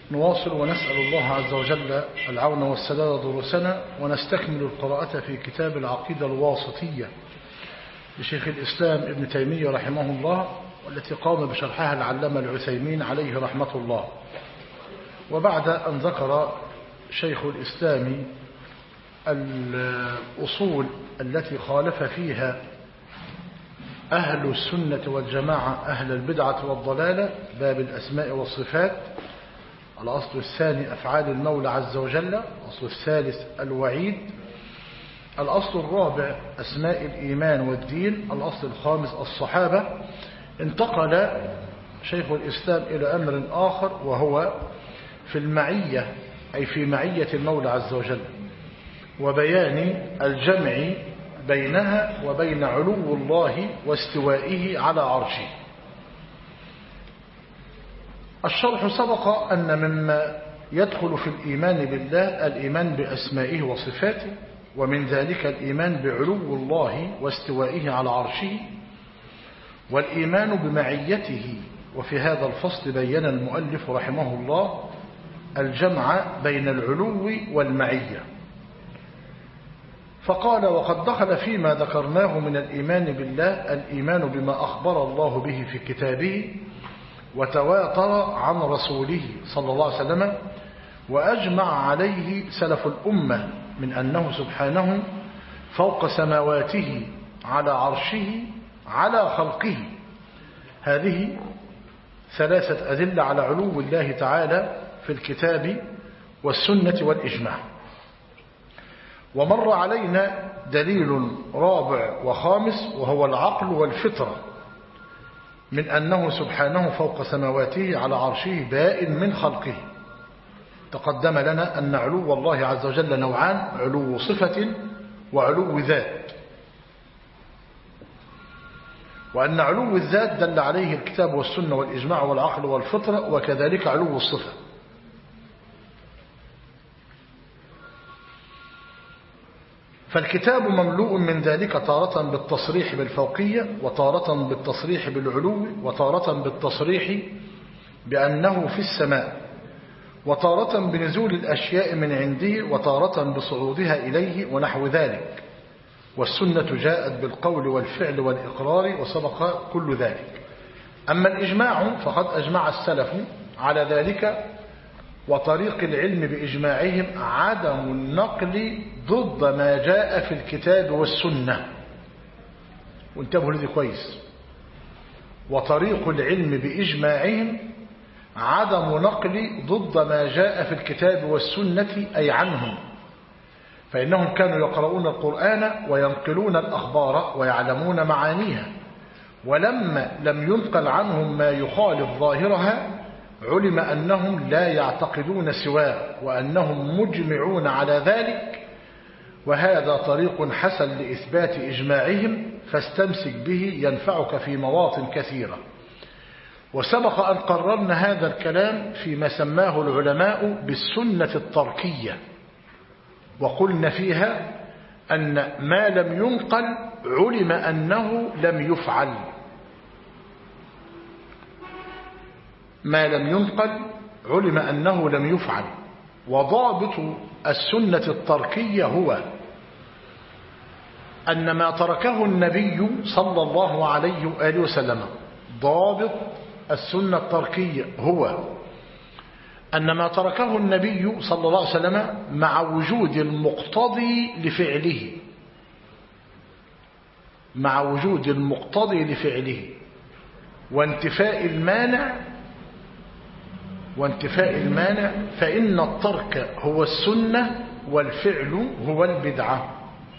نواصل ونسأل الله عز وجل العون والسداد دروسنا، ونستكمل القراءة في كتاب العقيدة الواسطية لشيخ الإسلام ابن تيمية رحمه الله، والتي قام بشرحها العلامة العثيمين عليه رحمة الله. وبعد أن ذكر شيخ الإسلام الأصول التي خالف فيها أهل السنة والجماعة أهل البدعة والضلالة، باب الأسماء والصفات، الأصل الثاني أفعال المولى عز وجل، الأصل الثالث الوعيد، الأصل الرابع أسماء الإيمان والدين، الأصل الخامس الصحابة. انتقل شيخ الإسلام إلى أمر آخر، وهو في المعية، أي في معية المولى عز وجل، وبيان الجمع بينها وبين علو الله واستوائه على عرشه. الشرح سبق أن مما يدخل في الإيمان بالله الإيمان بأسمائه وصفاته، ومن ذلك الإيمان بعلو الله واستوائه على عرشه، والإيمان بمعيته. وفي هذا الفصل بين المؤلف رحمه الله الجمع بين العلو والمعية، فقال: وقد دخل فيما ذكرناه من الإيمان بالله الإيمان بما أخبر الله به في كتابه وتواتر عن رسوله صلى الله عليه وسلم، وأجمع عليه سلف الأمة من أنه سبحانه فوق سماواته على عرشه على خلقه. هذه ثلاثة أدلة على علو الله تعالى في الكتاب والسنة والإجماع. ومر علينا دليل رابع وخامس، وهو العقل والفطرة، من أنه سبحانه فوق سماواته على عرشه بائن من خلقه. تقدم لنا أن علو الله عز وجل نوعان: علو صفة وعلو ذات، وأن علو الذات دل عليه الكتاب والسنة والإجماع والعقل والفطرة، وكذلك علو الصفة. فالكتاب مملوء من ذلك تارة بالتصريح بالفوقية، وتارة بالتصريح بالعلو، وتارة بالتصريح بأنه في السماء، وتارة بنزول الأشياء من عنده، وتارة بصعودها إليه ونحو ذلك. والسنة جاءت بالقول والفعل والإقرار، وسبق كل ذلك. أما الإجماع فقد أجمع السلف على ذلك، وطريق العلم بإجماعهم عدم النقل ضد ما جاء في الكتاب والسنة. وانتبهوا لذي كويس: وطريق العلم بإجماعهم عدم نقل ضد ما جاء في الكتاب والسنة، أي عنهم، فإنهم كانوا يقرؤون القرآن وينقلون الأخبار ويعلمون معانيها، ولما لم ينقل عنهم ما يخالف ظاهرها علم أنهم لا يعتقدون سواه، وأنهم مجمعون على ذلك. وهذا طريق حسن لإثبات إجماعهم، فاستمسك به ينفعك في مواطن كثيرة. وسبق أن قررنا هذا الكلام فيما سماه العلماء بالسنة التركية، وقلنا فيها أن ما لم ينقل علم أنه لم يفعل. ما لم ينقل علم أنه لم يفعل. وضابط السنة التركية هو أن ما تركه النبي صلى الله عليه وآله وسلم. ضابط السنة التركية هو أن ما تركه النبي صلى الله عليه وسلم مع وجود المقتضي لفعله، مع وجود المقتضي لفعله، وانتفاء المانع، فإن الترك هو السنة والفعل هو البدعة.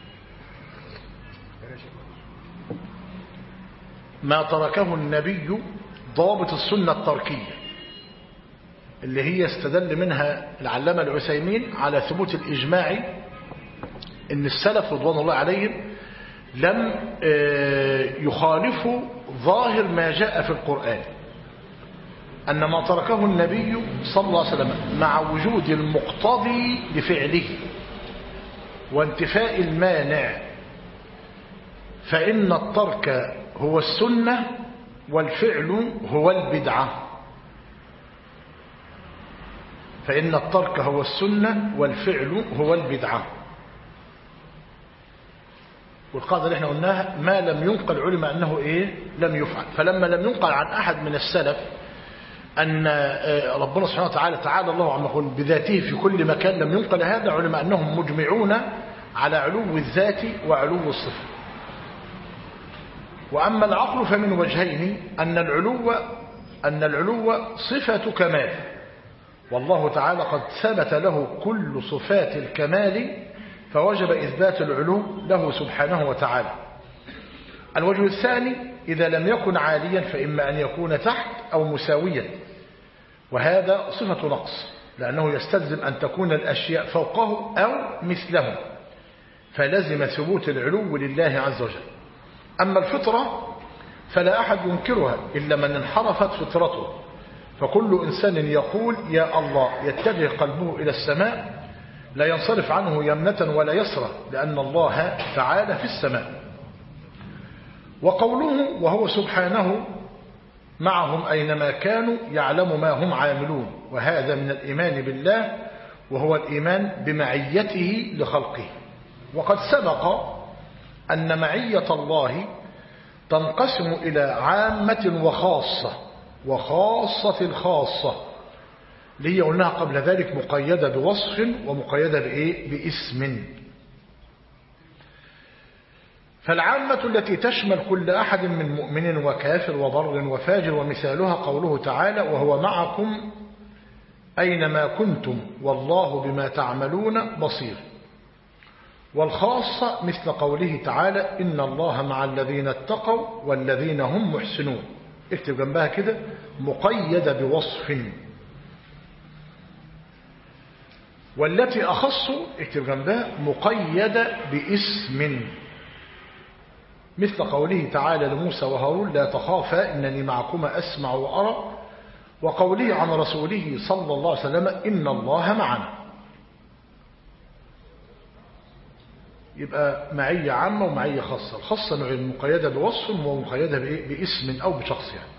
ما تركه النبي ضابط السنة التركية، اللي هي استدل منها العلامة العثيمين على ثبوت الإجماع إن السلف رضوان الله عليهم لم يخالفوا ظاهر ما جاء في القرآن، أن ما تركه النبي صلى الله عليه وسلم مع وجود المقتضي لفعله وانتفاء المانع، فإن الترك هو السنة والفعل هو البدعة. فإن الترك هو السنة والفعل هو البدعة. والقاعدة اللي احنا قلناها ما لم ينقل علم أنه لم يفعل. فلما لم ينقل عن أحد من السلف أن ربنا سبحانه وتعالى تعالى الله عما يقول بذاته في كل مكان، لم ينقل هذا، علم أنهم مجمعون على علو الذات وعلو الصفة. وأما العقل فمن وجهين، أن العلو صفة كمال، والله تعالى قد ثبت له كل صفات الكمال، فوجب إثبات العلو له سبحانه وتعالى. الوجه الثاني إذا لم يكن عاليا فإما أن يكون تحت أو مساويا، وهذا صفة نقص، لأنه يستلزم أن تكون الأشياء فوقه أو مثله، فلزم ثبوت العلو لله عز وجل. أما الفطرة فلا أحد ينكرها إلا من انحرفت فطرته، فكل إنسان يقول يا الله يتجه قلبه إلى السماء، لا ينصرف عنه يمنة ولا يسرى، لأن الله تعالى في السماء. وقوله وهو سبحانه معهم أينما كانوا يعلم ما هم عاملون، وهذا من الإيمان بالله، وهو الإيمان بمعيته لخلقه. وقد سبق أن معية الله تنقسم إلى عامة وخاصة، وخاصة الخاصة اللي هي قلناها قبل ذلك مقيدة بوصف ومقيدة باسم. فالعامة التي تشمل كل أحد من مؤمن وكافر وبر وفاجر، ومثالها قوله تعالى وهو معكم أينما كنتم والله بما تعملون بصير. والخاصة مثل قوله تعالى إن الله مع الذين اتقوا والذين هم محسنون، اكتب جنبها كده مقيدة بوصف. والتي أخص اكتب جنبها مقيدة باسم، مثل قوله تعالى لموسى وهارون لا تخافا إنني معكما أسمع وأرى، وقوله عن رسوله صلى الله عليه وسلم إن الله معنا. يبقى معية عامة ومعية خاصة. الخاصة مقيدة بوصف ومقيدة باسم أو بشخص يعني.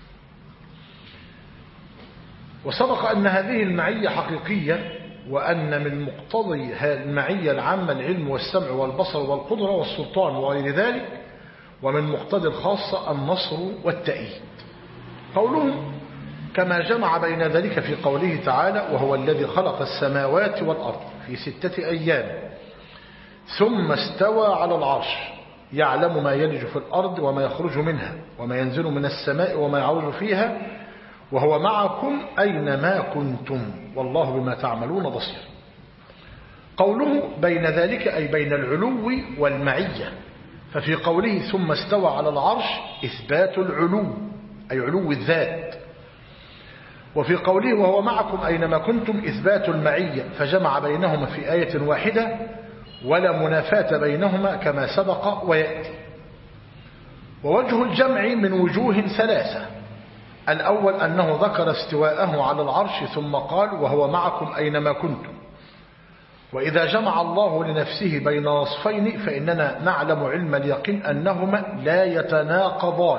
وسبق أن هذه المعية حقيقية، وأن من مقتضي المعية العامة العلم والسمع والبصر والقدرة والسلطان وغير ذلك، ومن مقتضي الخاصة النصر والتأييد. قوله كما جمع بين ذلك في قوله تعالى وهو الذي خلق السماوات والأرض في 6 أيام ثم استوى على العرش يعلم ما يلج في الأرض وما يخرج منها وما ينزل من السماء وما يعرج فيها وهو معكم أينما كنتم والله بما تعملون بصير. قوله بين ذلك أي بين العلو والمعية، ففي قوله ثم استوى على العرش إثبات العلو أي علو الذات، وفي قوله وهو معكم أينما كنتم إثبات المعية، فجمع بينهما في آية واحدة ولا منافاة بينهما كما سبق ويأتي. ووجه الجمع من وجوه 3: الأول أنه ذكر استواءه على العرش ثم قال وهو معكم أينما كنتم، وإذا جمع الله لنفسه بين وصفين فإننا نعلم علم اليقين أنهما لا يتناقضان،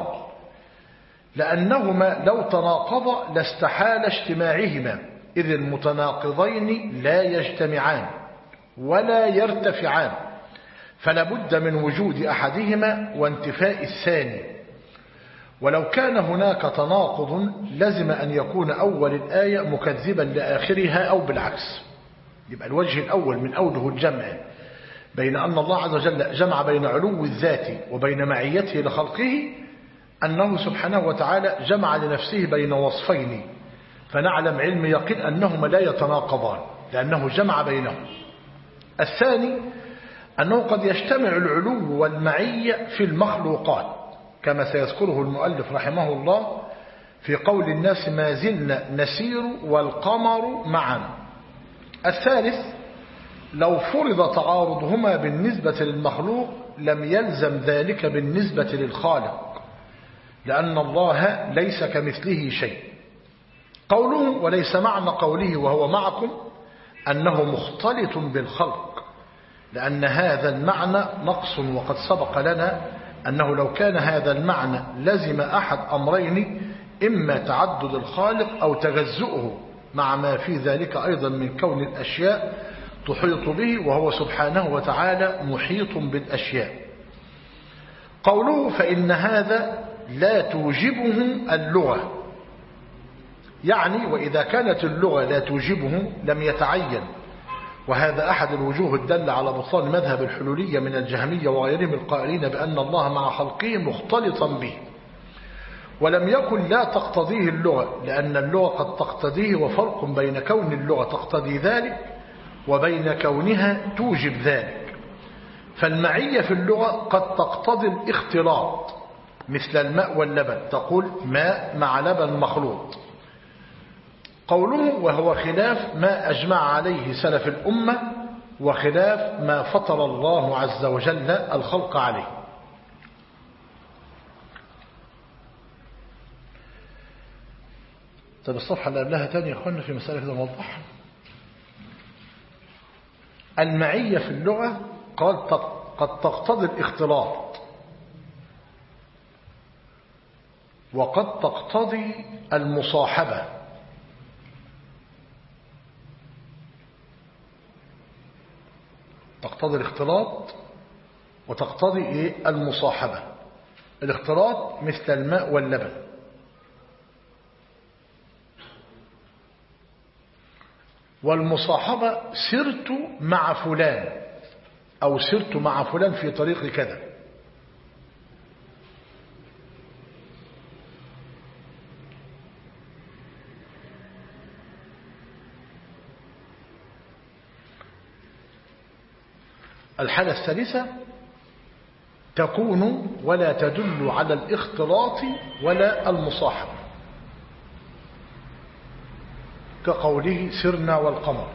لأنهما لو تناقضا لاستحال اجتماعهما، إذ المتناقضين لا يجتمعان ولا يرتفعان، فلا بد من وجود أحدهما وانتفاء الثاني. ولو كان هناك تناقض لزم أن يكون أول الآية مكذبا لآخرها أو بالعكس. يبقى الوجه الأول من أوجه الجمع بين أن الله عز وجل جمع بين علو الذات وبين معيته لخلقه أنه سبحانه وتعالى جمع لنفسه بين وصفين، فنعلم علم يقين أنهما لا يتناقضان لأنه جمع بينهم. الثاني أنه قد يجتمع العلو والمعية في المخلوقات كما سيذكره المؤلف رحمه الله في قول الناس ما زلنا نسير والقمر معا. الثالث لو فرض تعارضهما بالنسبة للمخلوق لم يلزم ذلك بالنسبة للخالق، لأن الله ليس كمثله شيء. قوله وليس معنى قوله وهو معكم أنه مختلط بالخلق، لأن هذا المعنى نقص، وقد سبق لنا أنه لو كان هذا المعنى لزم أحد أمرين: إما تعدد الخالق أو تجزؤه، مع ما في ذلك أيضا من كون الأشياء تحيط به، وهو سبحانه وتعالى محيط بالأشياء. قوله فإن هذا لا توجبه اللغة، يعني وإذا كانت اللغة لا توجبه لم يتعين، وهذا أحد الوجوه الدالة على بطلان مذهب الحلولية من الجهمية وغيرهم القائلين بأن الله مع خلقه مختلطا به، ولم يكن لا تقتضيه اللغة، لأن اللغة قد تقتضيه، وفرق بين كون اللغة تقتضي ذلك وبين كونها توجب ذلك. فالمعية في اللغة قد تقتضي الاختلاط، مثل الماء واللبن، تقول ماء مع لبن مخلوط. قوله وهو خلاف ما أجمع عليه سلف الأمة، وخلاف ما فطر الله عز وجل الخلق عليه. طب الصفحة اللي قبلها تاني يا أخوانا في مسألة كده نوضحها. المعية في اللغة قد تقتضي الاختلاط، وقد تقتضي المصاحبة، تقتضي الاختلاط وتقتضي المصاحبة. الاختلاط مثل الماء واللبن، والمصاحبة سرت مع فلان أو سرت مع فلان في طريق كذا. الحالة الثالثة تكون ولا تدل على الاختلاط ولا المصاحبة، كقوله سرنا والقمر،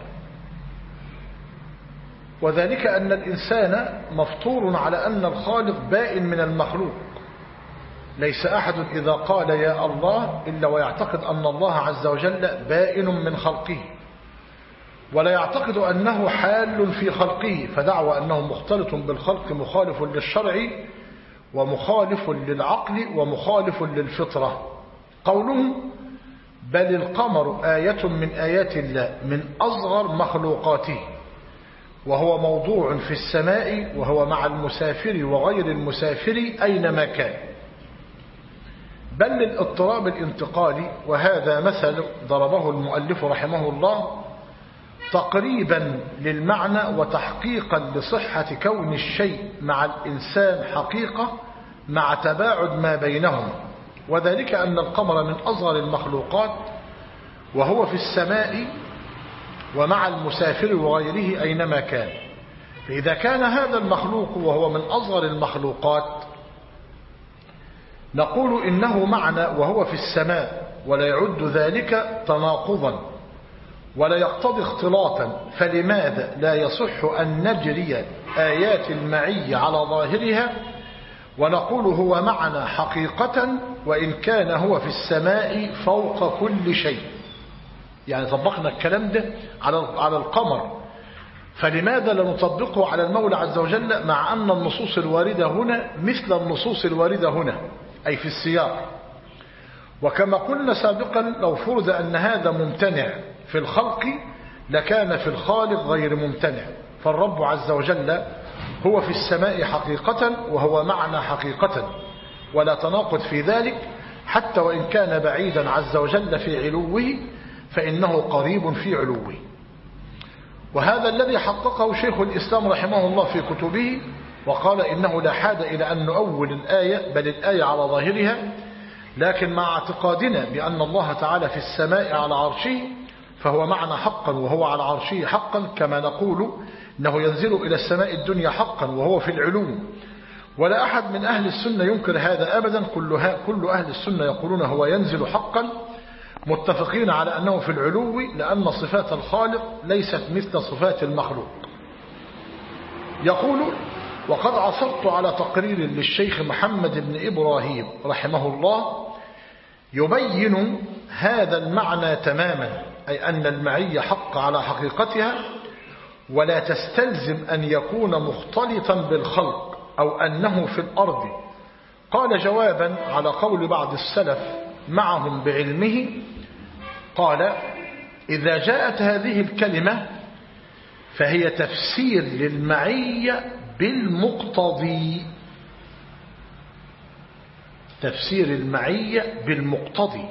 وذلك أن الإنسان مفطور على أن الخالق بائن من المخلوق. ليس أحد إذا قال يا الله إلا ويعتقد أن الله عز وجل بائن من خلقه، ولا يعتقد أنه حال في خلقه، فدعوى أنه مختلط بالخلق مخالف للشرع ومخالف للعقل ومخالف للفطرة. قوله بل القمر آية من آيات الله من أصغر مخلوقاته، وهو موضوع في السماء، وهو مع المسافر وغير المسافر أينما كان، بل للاضطراب الانتقالي. وهذا مثل ضربه المؤلف رحمه الله تقريبا للمعنى وتحقيقا لصحة كون الشيء مع الإنسان حقيقة مع تباعد ما بينهم، وذلك أن القمر من أصغر المخلوقات، وهو في السماء ومع المسافر وغيره أينما كان. فإذا كان هذا المخلوق وهو من أصغر المخلوقات نقول إنه معنى وهو في السماء، ولا يعد ذلك تناقضا ولا يقتضي اختلاطا. فلماذا لا يصح أن نجري آيات المعية على ظاهرها ونقول هو معنى حقيقة وإن كان هو في السماء فوق كل شيء؟ يعني طبقنا الكلام ده على القمر، فلماذا لا نطبقه على المولى عز وجل، مع أن النصوص الواردة هنا مثل النصوص الواردة هنا أي في السياق؟ وكما قلنا سابقا لو فرض أن هذا ممتنع في الخلق لكان في الخالق غير ممتنع. فالرب عز وجل هو في السماء حقيقة وهو معنا حقيقة، ولا تناقض في ذلك، حتى وإن كان بعيدا عز وجل في علوه فإنه قريب في علوه. وهذا الذي حققه شيخ الإسلام رحمه الله في كتبه، وقال إنه لا حاجة إلى أن نؤول الآية، بل الآية على ظاهرها، لكن مع اعتقادنا بأن الله تعالى في السماء على عرشه فهو معنا حقا وهو على عرشه حقا، كما نقول إنه ينزل إلى السماء الدنيا حقا وهو في العلوم. ولا أحد من أهل السنة ينكر هذا أبدا، كل أهل السنة يقولون هو ينزل حقا، متفقين على أنه في العلو، لأن صفات الخالق ليست مثل صفات المخلوق. يقول وقد عثرت على تقرير للشيخ محمد بن إبراهيم رحمه الله يبين هذا المعنى تماما، أي أن المعية حق على حقيقتها، ولا تستلزم أن يكون مختلطا بالخلق أو أنه في الأرض. قال جوابا على قول بعض السلف معهم بعلمه، قال إذا جاءت هذه الكلمة فهي تفسير للمعية بالمقتضي، تفسير المعية بالمقتضي.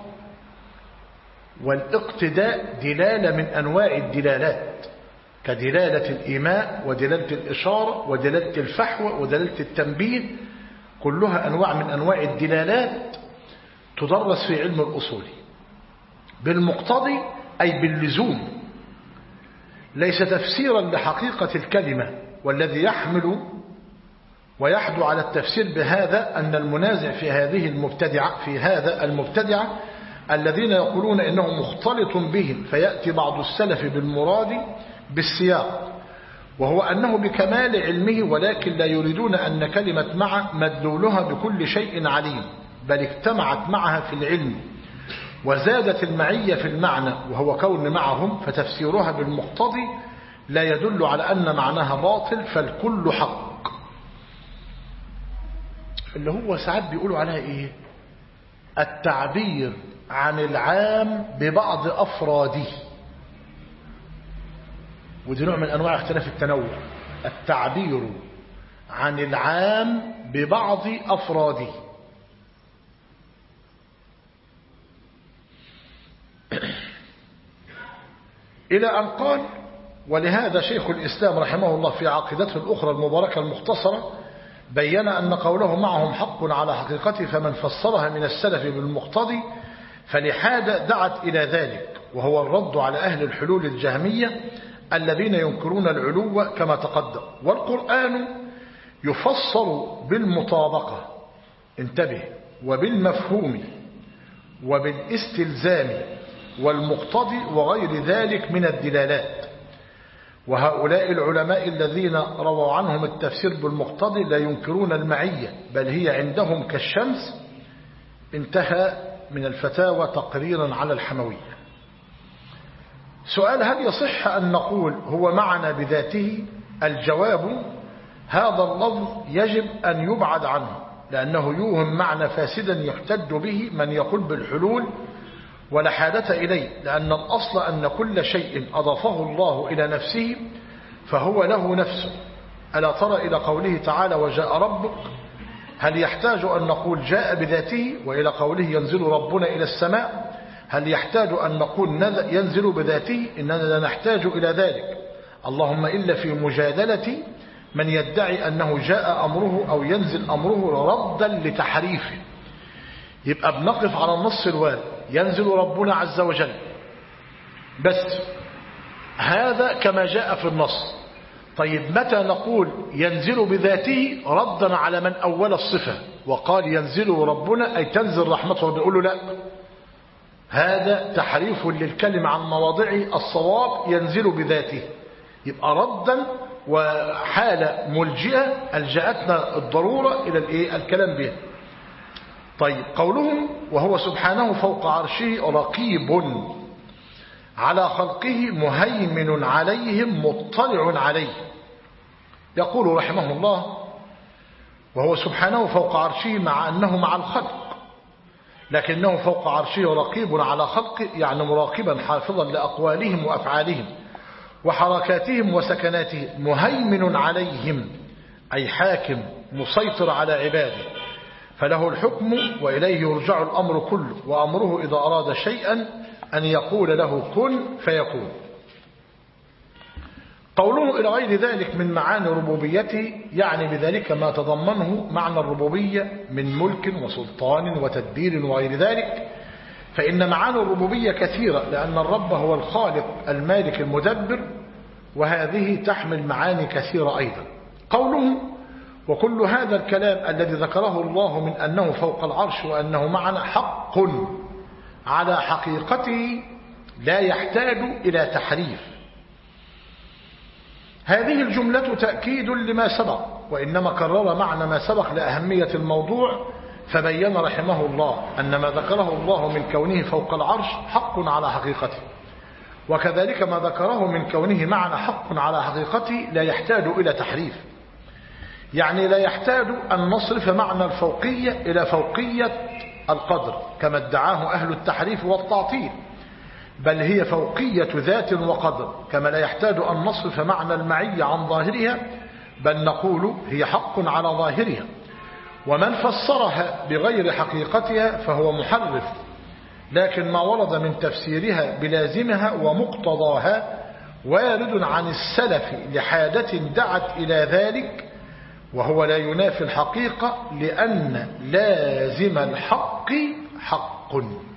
والاقتداء دلالة من أنواع الدلالات، كدلالة الإيماء ودلالة الإشارة ودلالة الفحوى ودلالة التنبيه، كلها أنواع من أنواع الدلالات تدرس في علم الأصول. بالمقتضي أي باللزوم، ليس تفسيرا لحقيقة الكلمة. والذي يحمل ويحدو على التفسير بهذا أن المنازع في هذا المبتدعة الذين يقولون إنه مختلط بهم، فيأتي بعض السلف بالمراد بالسياق، وهو أنه بكمال علمه، ولكن لا يريدون أن كلمة مع مدلولها بكل شيء عليم، بل اجتمعت معها في العلم وزادت المعية في المعنى وهو كون معهم، فتفسيرها بالمقتضي لا يدل على أن معناها باطل، فالكل حق. اللي هو ساعات بيقولوا عليها إيه؟ التعبير عن العام ببعض أفراده، ودي نوع من أنواع اختلاف التنوع. التعبير عن العام ببعض أفراده. إلى أن قال: ولهذا شيخ الإسلام رحمه الله في عقيدته الأخرى المباركة المختصرة بين أن قوله معهم حق على حقيقته، فمن فسرها من السلف بالمقتضي فلحاجة دعت إلى ذلك، وهو الرد على أهل الحلول الجهمية الذين ينكرون العلو كما تقدم. والقرآن يفسر بالمطابقة، انتبه، وبالمفهوم وبالاستلزام والمقتضي وغير ذلك من الدلالات. وهؤلاء العلماء الذين رووا عنهم التفسير بالمقتضي لا ينكرون المعية، بل هي عندهم كالشمس. انتهى من الفتاوى تقريرا على الحموية. سؤال: هل يصح أن نقول هو معنا بذاته؟ الجواب: هذا اللفظ يجب أن يبعد عنه، لأنه يوهم معنى فاسدا يحتج به من يقول بالحلول ولا حاجة إليه، لأن الأصل أن كل شيء أضافه الله إلى نفسه فهو له نفسه. ألا ترى إلى قوله تعالى: وجاء ربك، هل يحتاج أن نقول جاء بذاته؟ وإلى قوله: ينزل ربنا إلى السماء، هل يحتاج أن نقول ينزل بذاته؟ إننا لا نحتاج إلى ذلك، اللهم إلا في مجادلة من يدعي أنه جاء أمره أو ينزل أمره ردا لتحريفه. يبقى بنقف على النص الوارد: ينزل ربنا عز وجل، بس هذا كما جاء في النص. طيب متى نقول ينزل بذاته ردا على من أول الصفة وقال ينزل ربنا أي تنزل رحمته؟ بيقول له لا، هذا تحريف للكلمة عن مواضعه، الصواب ينزل بذاته. يبقى ردا وحالة ملجئة ألجأتنا الضرورة إلى الكلام به. طيب قولهم: وهو سبحانه فوق عرشه رقيب على خلقه مهيمن عليهم مطلع عليه. يقول رحمه الله: وهو سبحانه فوق عرشه مع أنه مع الخلق، لكنه فوق عرشه رقيب على خلقه، يعني مراقبا حافظا لأقوالهم وأفعالهم وحركاتهم وسكناتهم. مهيمن عليهم أي حاكم مسيطر على عباده، فله الحكم وإليه يرجع الأمر كله، وأمره إذا أراد شيئا أن يقول له كن فيكون. قوله إلى غير ذلك من معاني ربوبيته يعني بذلك ما تضمنه معنى الربوبية من ملك وسلطان وتدبير وغير ذلك، فإن معاني الربوبية كثيرة، لأن الرب هو الخالق المالك المدبر، وهذه تحمل معاني كثيرة أيضا. قوله: وكل هذا الكلام الذي ذكره الله من أنه فوق العرش وأنه معنا حق على حقيقته لا يحتاج إلى تحريف. هذه الجملة تأكيد لما سبق، وإنما كرر معنى ما سبق لأهمية الموضوع، فبين رحمه الله أن ما ذكره الله من كونه فوق العرش حق على حقيقته، وكذلك ما ذكره من كونه معنا حق على حقيقته لا يحتاج إلى تحريف. يعني لا يحتاج أن نصرف معنى الفوقية إلى فوقية القدر كما ادعاه أهل التحريف والتعطيل، بل هي فوقية ذات وقدر، كما لا يحتاج أن نصرف معنى المعية عن ظاهرها، بل نقول هي حق على ظاهرها. ومن فسرها بغير حقيقتها فهو محرف، لكن ما ورد من تفسيرها بلازمها ومقتضاها وارد عن السلف لحاجة دعت إلى ذلك، وهو لا ينافي الحقيقة، لأن لازم الحق حق.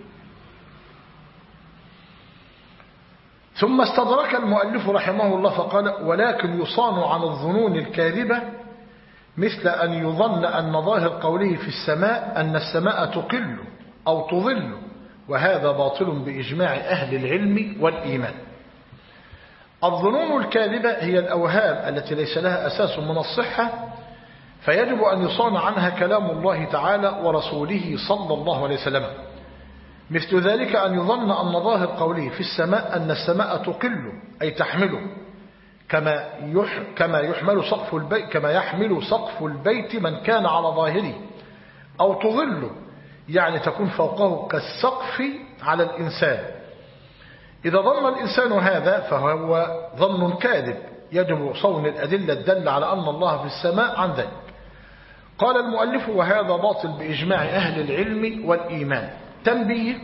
ثم استدرك المؤلف رحمه الله فقال: ولكن يصان عن الظنون الكاذبة مثل أن يظن أن ظاهر قوله في السماء أن السماء تقل أو تظل، وهذا باطل بإجماع أهل العلم والإيمان. الظنون الكاذبة هي الأوهام التي ليس لها أساس من الصحة، فيجب أن يصان عنها كلام الله تعالى ورسوله صلى الله عليه وسلم. مثل ذلك أن يظن أن ظاهر قوله في السماء أن السماء تقل أي تحمله، كما يحمل سقف البيت من كان على ظاهره، أو تظل يعني تكون فوقه كالسقف على الإنسان. إذا ظن الإنسان هذا فهو ظن كاذب، يجب صون الأدلة الدالة على أن الله في السماء عن ذلك. قال المؤلف: وهذا باطل بإجماع أهل العلم والإيمان. تنبيه: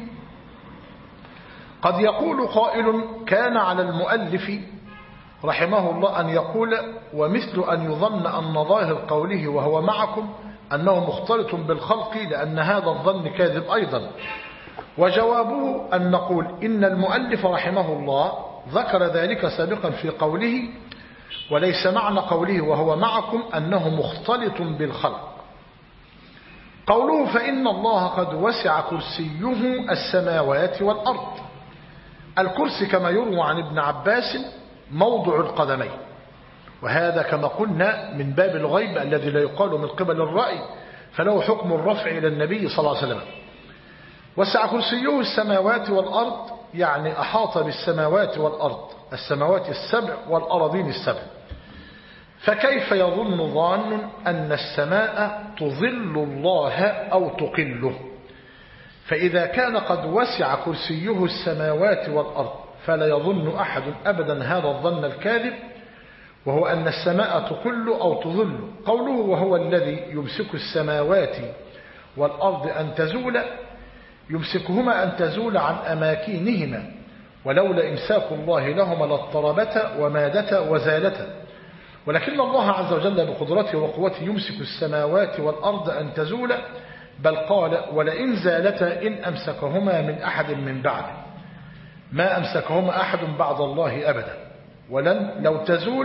قد يقول قائل: كان على المؤلف رحمه الله أن يقول: ومثل أن يظن أن ظاهر قوله وهو معكم أنه مختلط بالخلق، لأن هذا الظن كاذب أيضا. وجوابه أن نقول إن المؤلف رحمه الله ذكر ذلك سابقا في قوله: وليس معنى قوله وهو معكم أنه مختلط بالخلق. قوله: فإن الله قد وسع كرسيه السماوات والأرض. الكرسي كما يروى عن ابن عباس موضع القدمين، وهذا كما قلنا من باب الغيب الذي لا يقال من قبل الرأي، فله حكم الرفع إلى النبي صلى الله عليه وسلم. وسع كرسيه السماوات والأرض يعني أحاط بالسماوات والأرض، السماوات السبع والأراضين السبع. فكيف يظن ظان أن السماء تظل الله أو تقله؟ فإذا كان قد وسع كرسيه السماوات والأرض فلا يظن أحد أبدا هذا الظن الكاذب، وهو أن السماء تقل أو تظل. قوله: وهو الذي يمسك السماوات والأرض أن تزول، يمسكهما أن تزول عن أماكنهما، ولولا إمساك الله لهما لاضطربتا ومادتا وزالتا. ولكن الله عز وجل بقدرته وقوته يمسك السماوات والأرض أن تزول، بل قال: ولئن زالتا إن أمسكهما من أحد من بعده، ما أمسكهما أحد بعد الله أبدا. ولن لو تزول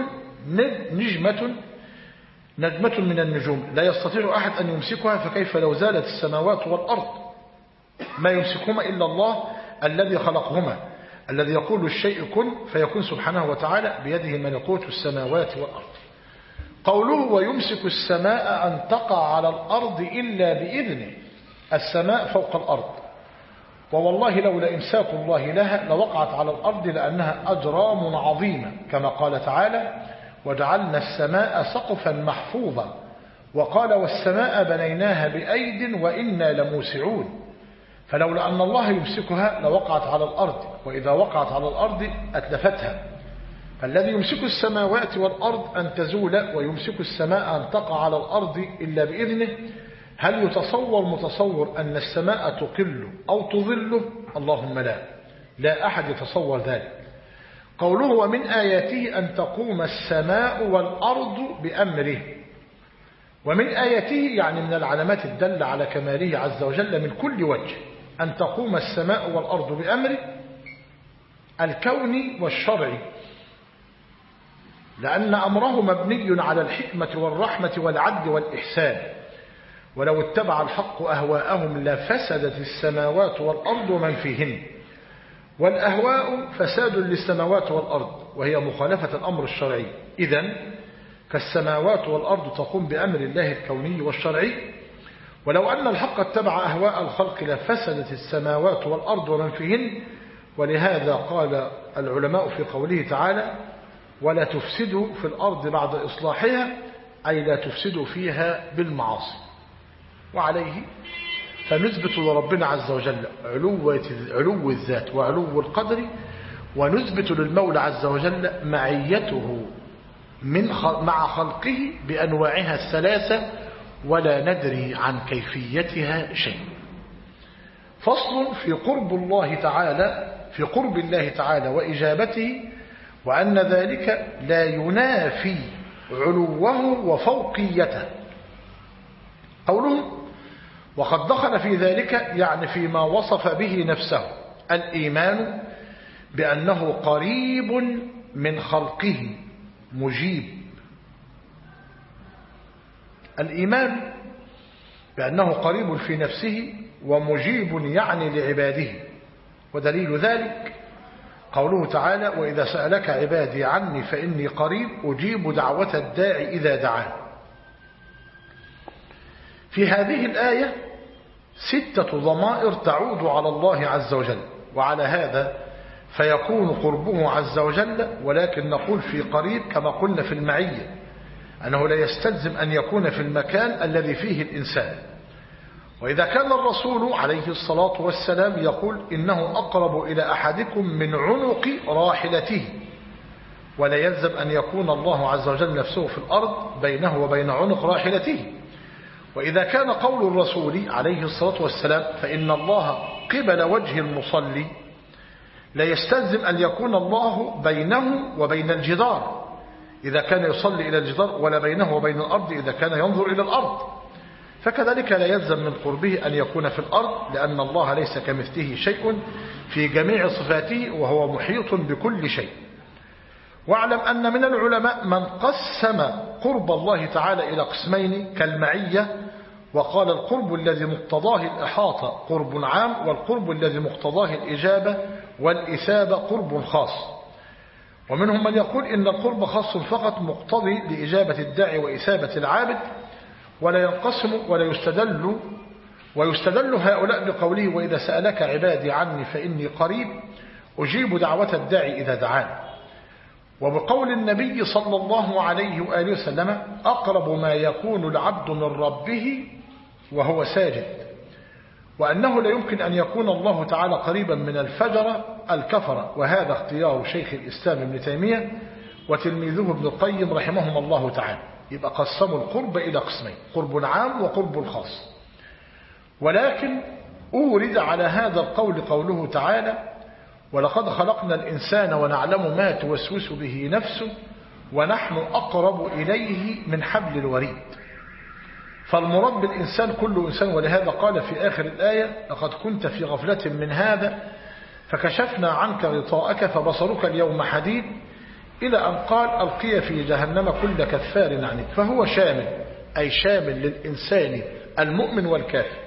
نجمة من النجوم لا يستطيع أحد أن يمسكها، فكيف لو زالت السماوات والأرض؟ ما يمسكهما إلا الله الذي خلقهما، الذي يقول الشيء كن فيكون سبحانه وتعالى، بيده ملكوت السماوات والأرض. قوله: ويمسك السماء أن تقع على الأرض إلا بإذنه. السماء فوق الأرض، ووالله لولا إمساك الله لها لوقعت على الأرض، لأنها أجرام عظيمة، كما قال تعالى: وجعلنا السماء سقفا محفوظا. وقال: والسماء بنيناها بأيد وإنا لموسعون. فلولا أن الله يمسكها لوقعت على الأرض، وإذا وقعت على الأرض أتلفتها. فالذي يمسك السماوات والأرض أن تزول ويمسك السماء أن تقع على الأرض إلا بإذنه. هل يتصور متصور أن السماء تقل أو تظله؟ اللهم لا أحد يتصور ذلك. قوله: ومن آياته أن تقوم السماء والأرض بأمره. ومن آياته يعني من العلامات الدالة على كماله عز وجل من كل وجه، أن تقوم السماء والأرض بأمره الكوني والشرعي، لأن أمره مبني على الحكمة والرحمة والعدل والإحسان. ولو اتبع الحق أهواءهم لفسدت السماوات والأرض ومن فيهن. والأهواء فساد للسماوات والأرض، وهي مخالفة الأمر الشرعي. إذن فالسماوات والأرض تقوم بأمر الله الكوني والشرعي. ولو أن الحق اتبع أهواء الخلق لفسدت السماوات والأرض ومن فيهن. ولهذا قال العلماء في قوله تعالى: ولا تفسدوا في الأرض بعد إصلاحها، أي لا تفسدوا فيها بالمعاصي. وعليه فنثبت لربنا عز وجل علو الذات وعلو القدر، ونثبت للمولى عز وجل معيته مع خلقه بأنواعها الثلاثة، ولا ندري عن كيفيتها شيء. فصل في قرب الله تعالى وإجابته، وأن ذلك لا ينافي علوه وفوقيته. قوله وقد دخل في ذلك يعني فيما وصف به نفسه الإيمان بأنه قريب من خلقه مجيب. الإيمان بأنه قريب في نفسه ومجيب يعني لعباده، ودليل ذلك قوله تعالى وإذا سألك عبادي عني فإني قريب أجيب دعوة الداعي إذا دعان. في هذه الآية 6 ضمائر تعود على الله عز وجل، وعلى هذا فيكون قربه عز وجل، ولكن نقول في قريب كما قلنا في المعية أنه لا يستلزم أن يكون في المكان الذي فيه الإنسان. وإذا كان الرسول عليه الصلاة والسلام يقول إنه أقرب إلى أحدكم من عنق راحلته، ولا يلزم أن يكون الله عز وجل نفسه في الأرض بينه وبين عنق راحلته. وإذا كان قول الرسول عليه الصلاة والسلام فإن الله قبل وجه المصلي، لا يستلزم أن يكون الله بينه وبين الجدار إذا كان يصلي إلى الجدار، ولا بينه وبين الأرض إذا كان ينظر إلى الأرض. فكذلك لا يلزم من قربه أن يكون في الأرض، لأن الله ليس كمثله شيء في جميع صفاته وهو محيط بكل شيء. واعلم أن من العلماء من قسم قرب الله تعالى إلى قسمين كالمعية، وقال القرب الذي مقتضاه الإحاطة قرب عام، والقرب الذي مقتضاه الإجابة والإثابة قرب خاص. ومنهم من يقول إن القرب خاص فقط مقتضي لإجابة الداعي وإثابة العابد، ولا ينقسم ويستدل هؤلاء بقوله وإذا سألك عبادي عني فإني قريب أجيب دعوة الداعي إذا دعان، وبقول النبي صلى الله عليه وآله وسلم أقرب ما يكون العبد من ربه وهو ساجد، وأنه لا يمكن أن يكون الله تعالى قريبا من الفجرة الكفرة. وهذا اختيار شيخ الإسلام ابن تيمية وتلميذه ابن القيم رحمهم الله تعالى. يبقى قسموا القرب إلى قسمين، قرب عام وقرب خاص. ولكن أورد على هذا القول قوله تعالى ولقد خلقنا الإنسان ونعلم ما توسوس به نفسه ونحن أقرب إليه من حبل الوريد. فالمراد بالإنسان كل إنسان، ولهذا قال في آخر الآية لقد كنت في غفلة من هذا فكشفنا عنك غطاءك فبصرك اليوم حديد، إلى أن قال ألقي في جهنم كل كفار عنيد. فهو شامل، أي شامل للإنسان المؤمن والكافر.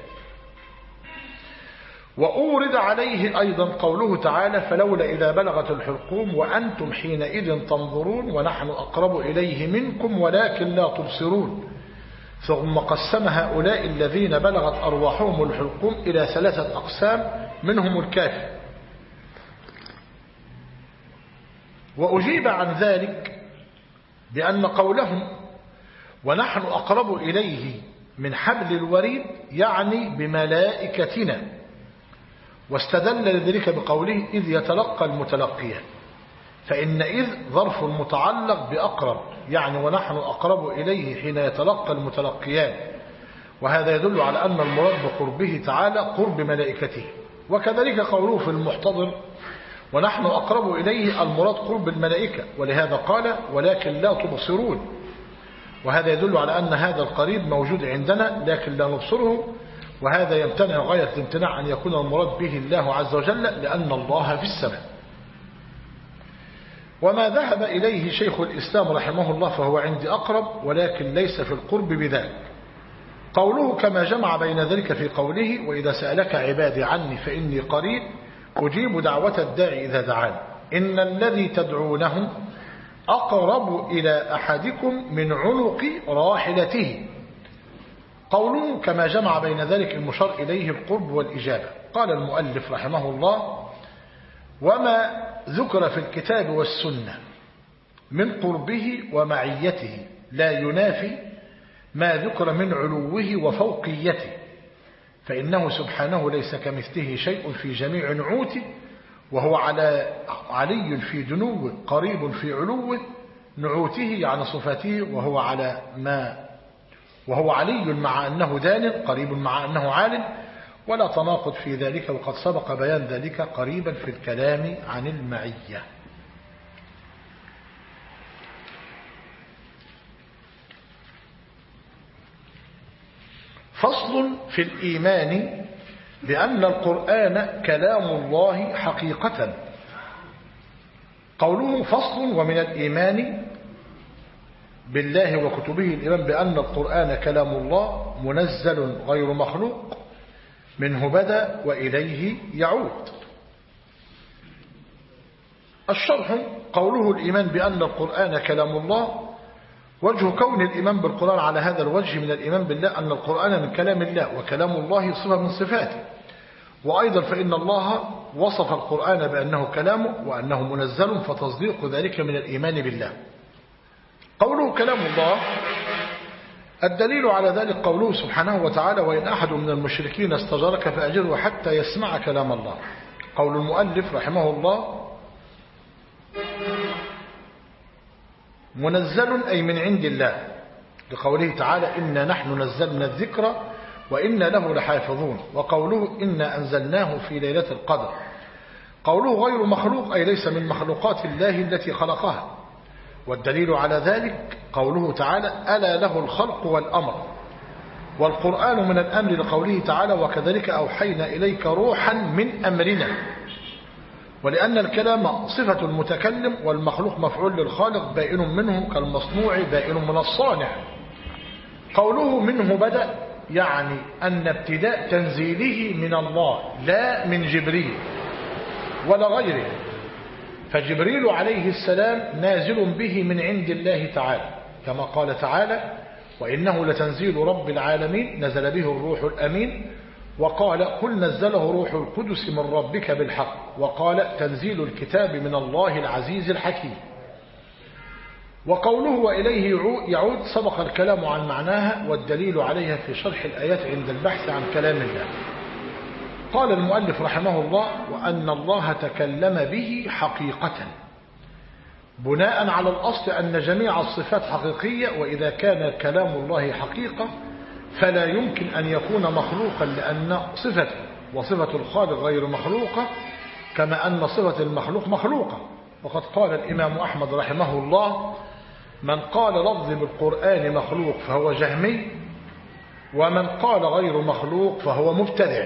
وأورد عليه أيضا قوله تعالى فلولا إذا بلغت الحلقوم وأنتم حينئذ تنظرون ونحن أقرب إليه منكم ولكن لا تبصرون. ثم قسم هؤلاء الذين بلغت أرواحهم الحلقوم إلى 3 أقسام، منهم الكافر. وأجيب عن ذلك بأن قولهم ونحن أقرب إليه من حبل الوريد يعني بملائكتنا، واستدل لذلك بقوله إذ يتلقى المتلقيان، فإن إذ ظرف متعلق بأقرب، يعني ونحن أقرب إليه حين يتلقى المتلقيان. وهذا يدل على أن المراد بقربه تعالى قرب ملائكته. وكذلك قوله في المحتضر ونحن أقرب إليه المراد قرب الملائكة، ولهذا قال ولكن لا تبصرون. وهذا يدل على أن هذا القريب موجود عندنا لكن لا نبصره، وهذا يمتنع غاية الامتناع أن يكون المراد به الله عز وجل، لأن الله في السماء. وما ذهب إليه شيخ الإسلام رحمه الله فهو عندي أقرب، ولكن ليس في القرب بذلك. قوله كما جمع بين ذلك في قوله وإذا سألك عبادي عني فإني قريب أجيب دعوة الداعي إذا دعان، إن الذي تدعونه أقرب إلى أحدكم من عنق راحلته. قوله كما جمع بين ذلك المشار إليه القرب والإجابة. قال المؤلف رحمه الله وما ذكر في الكتاب والسنة من قربه ومعيته لا ينافي ما ذكر من علوه وفوقيته، فإنه سبحانه ليس كمثله شيء في جميع نعوته، وهو علي في دنوه قريب في علوه نعوته يعني صفاته، وهو علي مع أنه دان قريب مع أنه عال، ولا تناقض في ذلك، وقد سبق بيان ذلك قريبا في الكلام عن المعية. فصل في الإيمان بأن القرآن كلام الله حقيقة. قوله فصل ومن الإيمان بالله وكتبه الإيمان بأن القرآن كلام الله منزل غير مخلوق منه بدأ وإليه يعود. الشرح قوله الإيمان بأن القرآن كلام الله، وجه كون الإيمان بالقرآن على هذا الوجه من الإيمان بالله أن القرآن من كلام الله، وكلام الله صفة من صفاته، وأيضا فإن الله وصف القرآن بأنه كلامه وأنه منزل، فتصديق ذلك من الإيمان بالله. قوله كلام الله الدليل على ذلك قوله سبحانه وتعالى: وإن أحد من المشركين استجارك فأجره حتى يسمع كلام الله. قول المؤلف رحمه الله: منزل أي من عند الله، لقوله تعالى: إنا نحن نزلنا الذكر وإنا له لحافظون. وقوله: إنا أنزلناه في ليلة القدر. قوله غير مخلوق أي ليس من مخلوقات الله التي خلقها. والدليل على ذلك قوله تعالى: ألا له الخلق والأمر. والقرآن من الأمر لقوله تعالى: وكذلك أوحينا إليك روحا من أمرنا. ولأن الكلام صفة المتكلم، والمخلوق مفعول للخالق بائن منه كالمصنوع بائن من الصانع. قوله منه بدأ يعني أن ابتداء تنزيله من الله لا من جبريل ولا غيره، فجبريل عليه السلام نازل به من عند الله تعالى، كما قال تعالى: وإنه لتنزيل رب العالمين نزل به الروح الأمين. وقال: قل نزله روح القدس من ربك بالحق. وقال: تنزيل الكتاب من الله العزيز الحكيم. وقوله وإليه يعود سبق الكلام عن معناها، والدليل عليها في شرح الآيات عند البحث عن كلام الله. قال المؤلف رحمه الله: وأن الله تكلم به حقيقة، بناء على الأصل أن جميع الصفات حقيقية، وإذا كان كلام الله حقيقة فلا يمكن أن يكون مخلوقا، لأن صفته وصفة الخالق غير مخلوقة، كما أن صفة المخلوق مخلوقة. وقد قال الإمام أحمد رحمه الله: من قال لفظ بالقرآن مخلوق فهو جهمي، ومن قال غير مخلوق فهو مبتدع.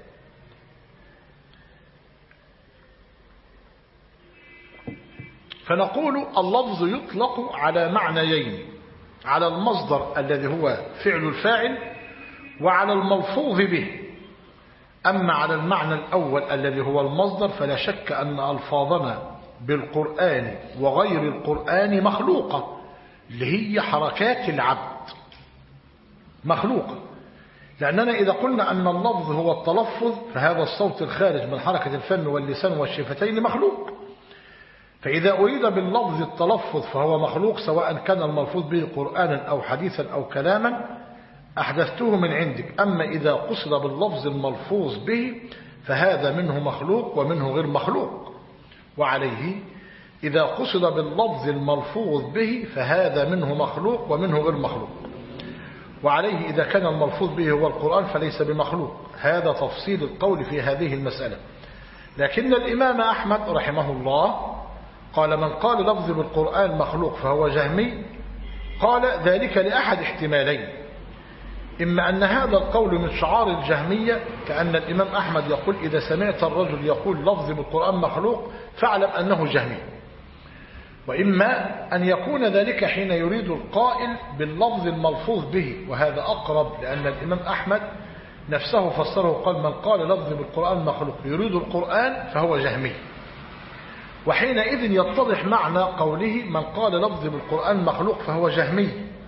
فنقول اللفظ يطلق على معنيين: على المصدر الذي هو فعل الفاعل، وعلى الملفوظ به. أما على المعنى الأول الذي هو المصدر فلا شك أن ألفاظنا بالقرآن وغير القرآن مخلوقة، اللي هي حركات العبد مخلوقة، لأننا إذا قلنا أن اللفظ هو التلفظ فهذا الصوت الخارج من حركة الفم واللسان والشفتين مخلوق. فإذا أريد باللفظ التلفظ فهو مخلوق، سواء كان الملفوظ به قرآنا أو حديثا أو كلاما أحدثته من عندك. أما إذا قصد باللفظ الملفوظ به فهذا منه مخلوق ومنه غير مخلوق. وعليه إذا قصد باللفظ الملفوظ به فهذا منه مخلوق ومنه غير مخلوق. وعليه إذا كان الملفوظ به هو القرآن فليس بمخلوق. هذا تفصيل القول في هذه المسألة. لكن الإمام أحمد رحمه الله قال: من قال لفظ بالقرآن مخلوق فهو جهمي. قال ذلك لأحد احتمالين: إما أن هذا القول من شعار الجهمية، كأن الإمام أحمد يقول: إذا سمعت الرجل يقول لفظ بالقرآن مخلوق فاعلم أنه جهمي. وإما أن يكون ذلك حين يريد القائل باللفظ الملفوظ به، وهذا أقرب، لأن الإمام أحمد نفسه فسره قال: من قال لفظ بالقرآن مخلوق يريد القرآن فهو جهمي. وحينئذ يتضح معنى قوله: من قال لفظ بالقرآن مخلوق فهو جهمي،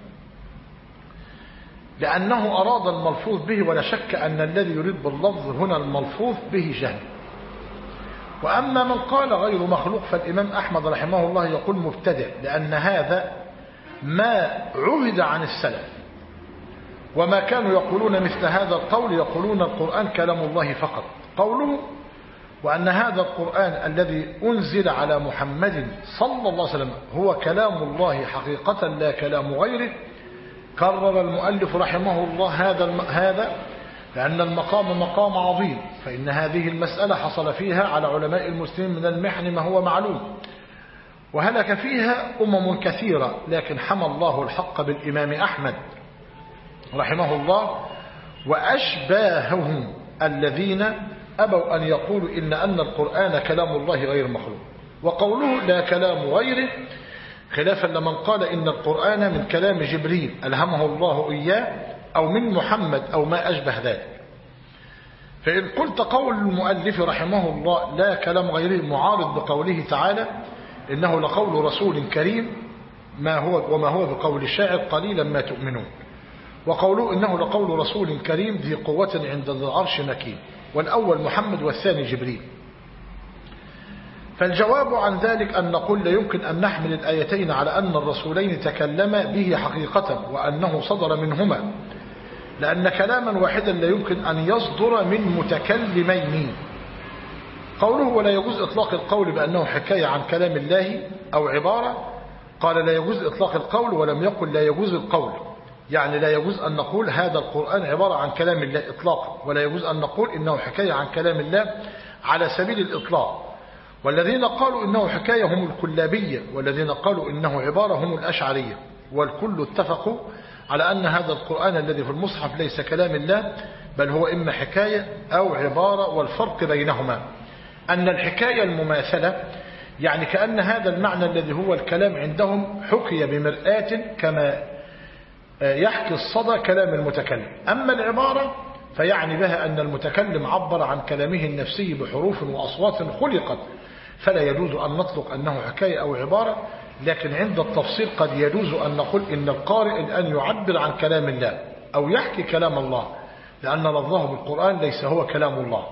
لأنه أراد الملفوظ به، ولا شك أن الذي يريد باللفظ هنا الملفوظ به جهمي. وأما من قال غير مخلوق فالإمام أحمد رحمه الله يقول مبتدع، لأن هذا ما عهد عن السلف، وما كانوا يقولون مثل هذا القول، يقولون القرآن كلام الله فقط. قوله وأن هذا القرآن الذي أنزل على محمد صلى الله عليه وسلم هو كلام الله حقيقة لا كلام غيره، كرر المؤلف رحمه الله هذا لأن المقام مقام عظيم، فإن هذه المسألة حصل فيها على علماء المسلمين من المحن ما هو معلوم، وهلك فيها كثيرة، لكن حمى الله الحق بالإمام أحمد رحمه الله وأشباههم الذين أبوا أن يقولوا أن القرآن كلام الله غير مخلوق. وقوله لا كلام غيره خلافا لمن قال إن القرآن من كلام جبريل ألهمه الله إياه أو من محمد أو ما أشبه ذلك. فإن قلت قول المؤلف رحمه الله لا كلام غيره معارض بقوله تعالى إنه لقول رسول كريم وما هو بقول الشاعر قليلا ما تؤمنون، وقوله إنه لقول رسول كريم ذي قوة عند ذي العرش مكين، والأول محمد والثاني جبريل. فالجواب عن ذلك أن نقول لا يمكن أن نحمل الآيتين على أن الرسولين تكلما به حقيقة وأنه صدر منهما، لأن كلاما واحدا لا يمكن أن يصدر من متكلمين. قوله ولا يجوز إطلاق القول بأنه حكاية عن كلام الله أو عبارة، قال لا يجوز إطلاق القول ولم يقل لا يجوز القول، يعني لا يجوز أن نقول هذا القرآن عبارة عن كلام الله إطلاقا، ولا يجوز أن نقول إنه حكاية عن كلام الله على سبيل الإطلاق. والذين قالوا إنه حكاية هم الكلابية، والذين قالوا إنه عبارة هم الأشعرية، والكل اتفقوا على أن هذا القرآن الذي في المصحف ليس كلام الله بل هو إما حكاية أو عبارة، والفرق بينهما أن الحكاية المماثلة يعني كأن هذا المعنى الذي هو الكلام عندهم حكي بمرآة كما يحكي الصدى كلام المتكلم. أما العبارة فيعني بها أن المتكلم عبر عن كلامه النفسي بحروف وأصوات خلقت، فلا يجوز أن نطلق أنه حكاية أو عبارة، لكن عند التفصيل قد يجوز أن نقول إن القارئ الآن يعبر عن كلام الله أو يحكي كلام الله، لأن لفظه بالقرآن ليس هو كلام الله.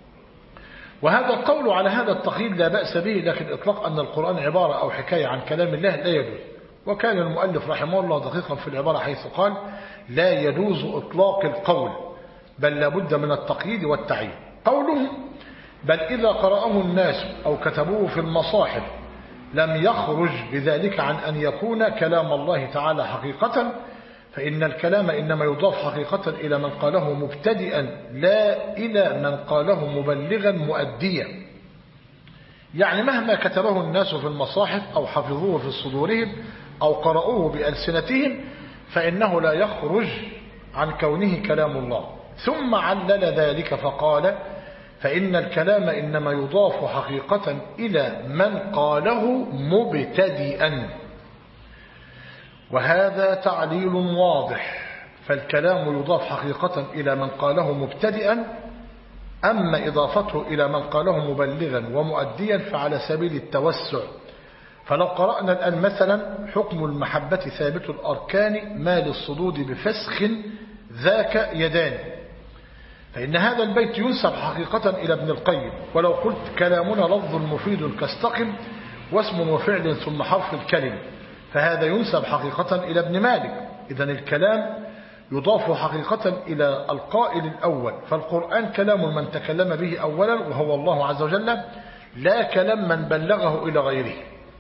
وهذا القول على هذا التقييد لا بأس به، لكن إطلاق أن القرآن عبارة أو حكاية عن كلام الله لا يجوز. وكان المؤلف رحمه الله دقيقا في العبارة حيث قال لا يجوز إطلاق القول بل لابد من التقييد والتعيين. قوله بل إذا قرأه الناس أو كتبوه في المصاحف لم يخرج بذلك عن أن يكون كلام الله تعالى حقيقة، فإن الكلام إنما يضاف حقيقة إلى من قاله مبتدئا لا إلى من قاله مبلغا مؤديا. يعني مهما كتبه الناس في المصاحف أو حفظوه في صدورهم أو قرأوه بألسنتهم فإنه لا يخرج عن كونه كلام الله. ثم علل ذلك فقال فإن الكلام إنما يضاف حقيقة إلى من قاله مبتدئا، وهذا تعليل واضح. فالكلام يضاف حقيقة إلى من قاله مبتدئا، أما إضافته إلى من قاله مبلغا ومؤديا فعلى سبيل التوسع. فلو قرأنا الآن مثلا حكم المحبة ثابت الأركان ما للصدود بفسخ ذاك يدان، فإن هذا البيت ينسب حقيقة إلى ابن القيم. ولو قلت كلامنا لفظ مفيد كاستقم واسم وفعل ثم حرف الكلم، فهذا ينسب حقيقة إلى ابن مالك. إذن الكلام يضاف حقيقة إلى القائل الأول، فالقرآن كلام من تكلم به أولا وهو الله عز وجل، لا كلام من بلغه إلى غيره.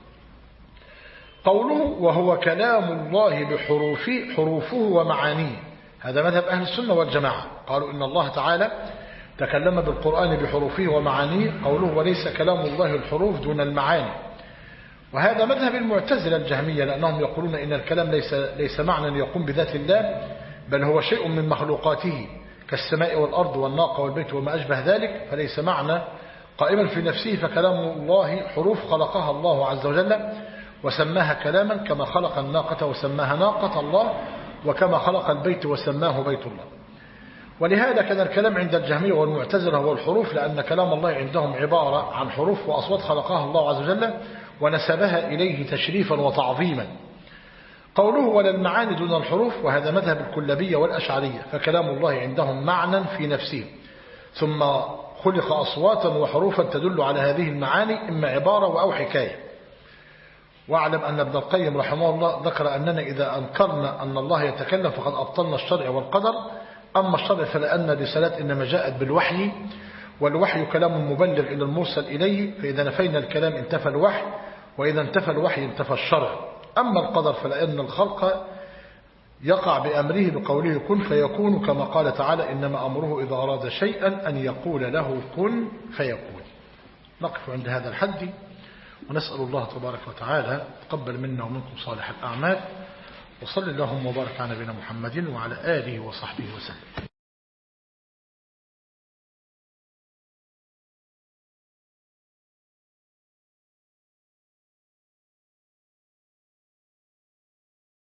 قوله وهو كلام الله بحروفه ومعانيه، هذا مذهب أهل السنة والجماعة، قالوا إن الله تعالى تكلم بالقرآن بحروفه ومعانيه. قوله وليس كلام الله الحروف دون المعاني، وهذا مذهب المعتزلة الجهمية، لأنهم يقولون إن الكلام ليس معنى يقوم بذات الله بل هو شيء من مخلوقاته كالسماء والأرض والناقة والبيت وما أشبه ذلك، فليس معنى قائما في نفسه. فكلام الله حروف خلقها الله عز وجل وسماها كلاما، كما خلق الناقة وسماها ناقة الله، وكما خلق البيت وسماه بيت الله. ولهذا كان الكلام عند الجهمية والمعتزلة هو الحروف، لأن كلام الله عندهم عبارة عن حروف وأصوات خلقها الله عز وجل ونسبها إليه تشريفا وتعظيما. قوله ولا المعاني دون الحروف، وهذا مذهب الكلابية والأشعرية، فكلام الله عندهم معنى في نفسه ثم خلق أصواتا وحروفا تدل على هذه المعاني، إما عبارة أو حكاية. واعلم أن ابن القيم رحمه الله ذكر أننا إذا أنكرنا أن الله يتكلم فقد أبطلنا الشرع والقدر. أما الشرع فلأن الرسالات إنما جاءت بالوحي، والوحي كلام مبلغ إلى المرسل إليه، فإذا نفينا الكلام انتفى الوحي، وإذا انتفى الوحي انتفى الشرع. أما القدر فلأن الخلق يقع بأمره بقوله كن فيكون، كما قال تعالى إنما أمره إذا أراد شيئا أن يقول له كن فيكون. نقف عند هذا الحد، ونسأل الله تبارك وتعالى تقبل منا ومنكم صالح الأعمال، وصل اللهم وبارك على نبينا محمد وعلى آله وصحبه وسلم.